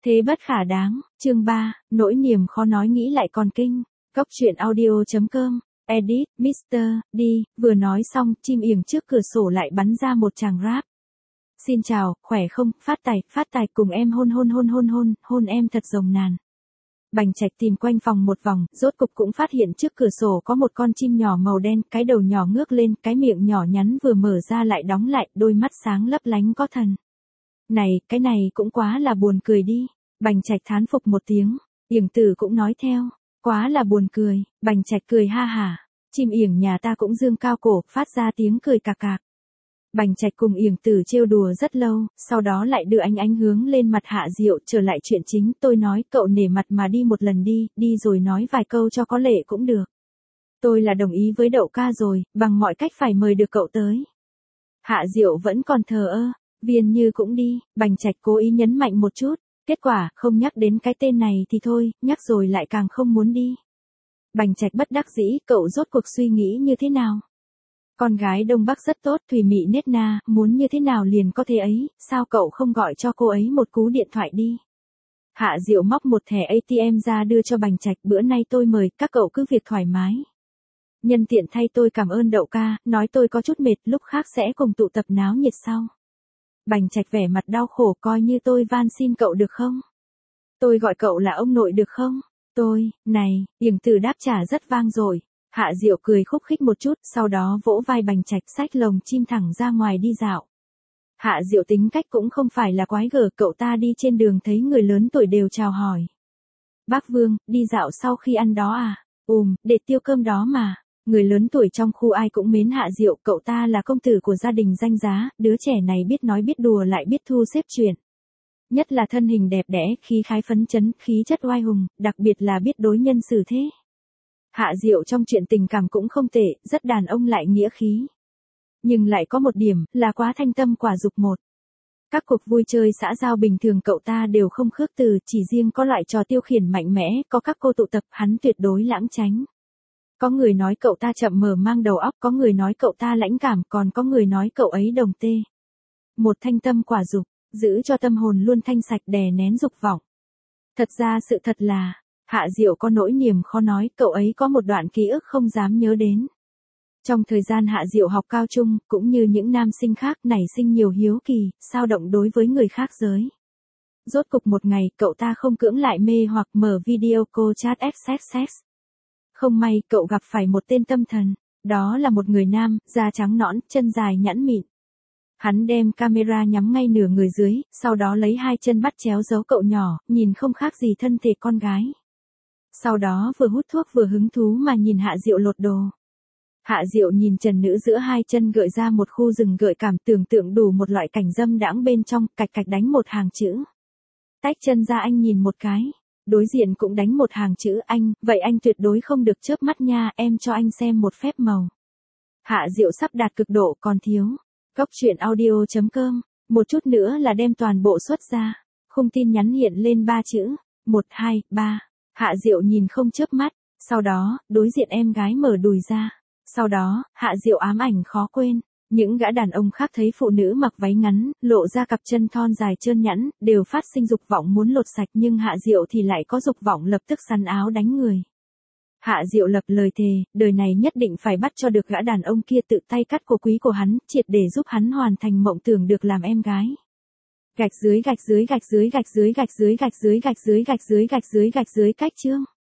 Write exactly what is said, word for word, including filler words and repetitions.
Thế bất khả đáng, chương ba, nỗi niềm khó nói nghĩ lại còn kinh. Cốc truyện audio.com, edit, mít-tơ, D, vừa nói xong, chim yểng trước cửa sổ lại bắn ra một tràng rap. Xin chào, khỏe không, phát tài, phát tài cùng em hôn hôn hôn hôn hôn, hôn em thật rồng nàn. Bành Trạch tìm quanh phòng một vòng, rốt cục cũng phát hiện trước cửa sổ có một con chim nhỏ màu đen, cái đầu nhỏ ngước lên, cái miệng nhỏ nhắn vừa mở ra lại đóng lại, đôi mắt sáng lấp lánh có thần. Này, cái này cũng quá là buồn cười đi. Bành Trạch thán phục một tiếng, yểng tử cũng nói theo, quá là buồn cười. Bành Trạch cười ha hả, chim yểng nhà ta cũng dương cao cổ, phát ra tiếng cười cạc cạc. Bành Trạch cùng yểng tử trêu đùa rất lâu, sau đó lại đưa ánh ánh hướng lên mặt Hạ Diệu, trở lại chuyện chính. Tôi nói cậu nể mặt mà đi một lần đi, đi rồi nói vài câu cho có lệ cũng được. Tôi là đồng ý với Đậu ca rồi, bằng mọi cách phải mời được cậu tới. Hạ Diệu vẫn còn thờ ơ, Viên Như cũng đi. Bành Trạch cố ý nhấn mạnh một chút, kết quả không nhắc đến cái tên này thì thôi, nhắc rồi lại càng không muốn đi. Bành Trạch bất đắc dĩ, cậu rốt cuộc suy nghĩ như thế nào? Con gái Đông Bắc rất tốt, thùy mị nết na, muốn như thế nào liền có thế ấy, sao cậu không gọi cho cô ấy một cú điện thoại đi? Hạ Diệu móc một thẻ a tê em ra đưa cho Bành Trạch, bữa nay tôi mời, các cậu cứ việc thoải mái. Nhân tiện thay tôi cảm ơn Đậu ca, nói tôi có chút mệt, lúc khác sẽ cùng tụ tập náo nhiệt sau. Bành Trạch vẻ mặt đau khổ, coi như tôi van xin cậu được không? Tôi gọi cậu là ông nội được không? Tôi, này, yểng tử đáp trả rất vang rồi. Hạ Diệu cười khúc khích một chút, sau đó vỗ vai Bành Trạch xách lồng chim thẳng ra ngoài đi dạo. Hạ Diệu tính cách cũng không phải là quái gở, cậu ta đi trên đường thấy người lớn tuổi đều chào hỏi. Bác Vương, đi dạo sau khi ăn đó à? Ùm, để tiêu cơm đó mà. Người lớn tuổi trong khu ai cũng mến Hạ Diệu, cậu ta là công tử của gia đình danh giá, đứa trẻ này biết nói biết đùa lại biết thu xếp chuyện. Nhất là thân hình đẹp đẽ, khí khái phấn chấn, khí chất oai hùng, đặc biệt là biết đối nhân xử thế. Hạ Diệu trong chuyện tình cảm cũng không tệ, rất đàn ông lại nghĩa khí. Nhưng lại có một điểm, là quá thanh tâm quả dục một. Các cuộc vui chơi xã giao bình thường cậu ta đều không khước từ, chỉ riêng có loại trò tiêu khiển mạnh mẽ, có các cô tụ tập, hắn tuyệt đối lãng tránh. Có người nói cậu ta chậm mở mang đầu óc, có người nói cậu ta lãnh cảm, còn có người nói cậu ấy đồng tê. Một thanh tâm quả dục, giữ cho tâm hồn luôn thanh sạch, đè nén dục vọng. Thật ra sự thật là, Hạ Diệu có nỗi niềm khó nói, cậu ấy có một đoạn ký ức không dám nhớ đến. Trong thời gian Hạ Diệu học cao trung, cũng như những nam sinh khác nảy sinh nhiều hiếu kỳ, sao động đối với người khác giới. Rốt cục một ngày, cậu ta không cưỡng lại mê hoặc mở video call chat ép ép. Không may, cậu gặp phải một tên tâm thần. Đó là một người nam, da trắng nõn, chân dài nhẵn mịn. Hắn đem camera nhắm ngay nửa người dưới, sau đó lấy hai chân bắt chéo giấu cậu nhỏ, nhìn không khác gì thân thể con gái. Sau đó vừa hút thuốc vừa hứng thú mà nhìn Hạ Diệu lột đồ. Hạ Diệu nhìn trần nữ giữa hai chân gợi ra một khu rừng gợi cảm, tưởng tượng đủ một loại cảnh dâm đãng bên trong, cạch cạch đánh một hàng chữ. Tách chân ra anh nhìn một cái. Đối diện cũng đánh một hàng chữ anh, vậy anh tuyệt đối không được chớp mắt nha, em cho anh xem một phép màu. Hạ Diệu sắp đạt cực độ còn thiếu. Cốc truyện audio.com, một chút nữa là đem toàn bộ xuất ra. Khung tin nhắn hiện lên ba chữ, một hai ba. Hạ Diệu nhìn không chớp mắt, sau đó, đối diện em gái mở đùi ra. Sau đó, Hạ Diệu ám ảnh khó quên. Những gã đàn ông khác thấy phụ nữ mặc váy ngắn, lộ ra cặp chân thon dài trơn nhẵn, đều phát sinh dục vọng muốn lột sạch, nhưng Hạ Diệu thì lại có dục vọng lập tức sắn áo đánh người. Hạ Diệu lập lời thề, đời này nhất định phải bắt cho được gã đàn ông kia tự tay cắt cổ quý của hắn, triệt để giúp hắn hoàn thành mộng tưởng được làm em gái. Gạch dưới gạch dưới gạch dưới gạch dưới gạch dưới gạch dưới gạch dưới gạch dưới gạch dưới gạch dưới cách chương.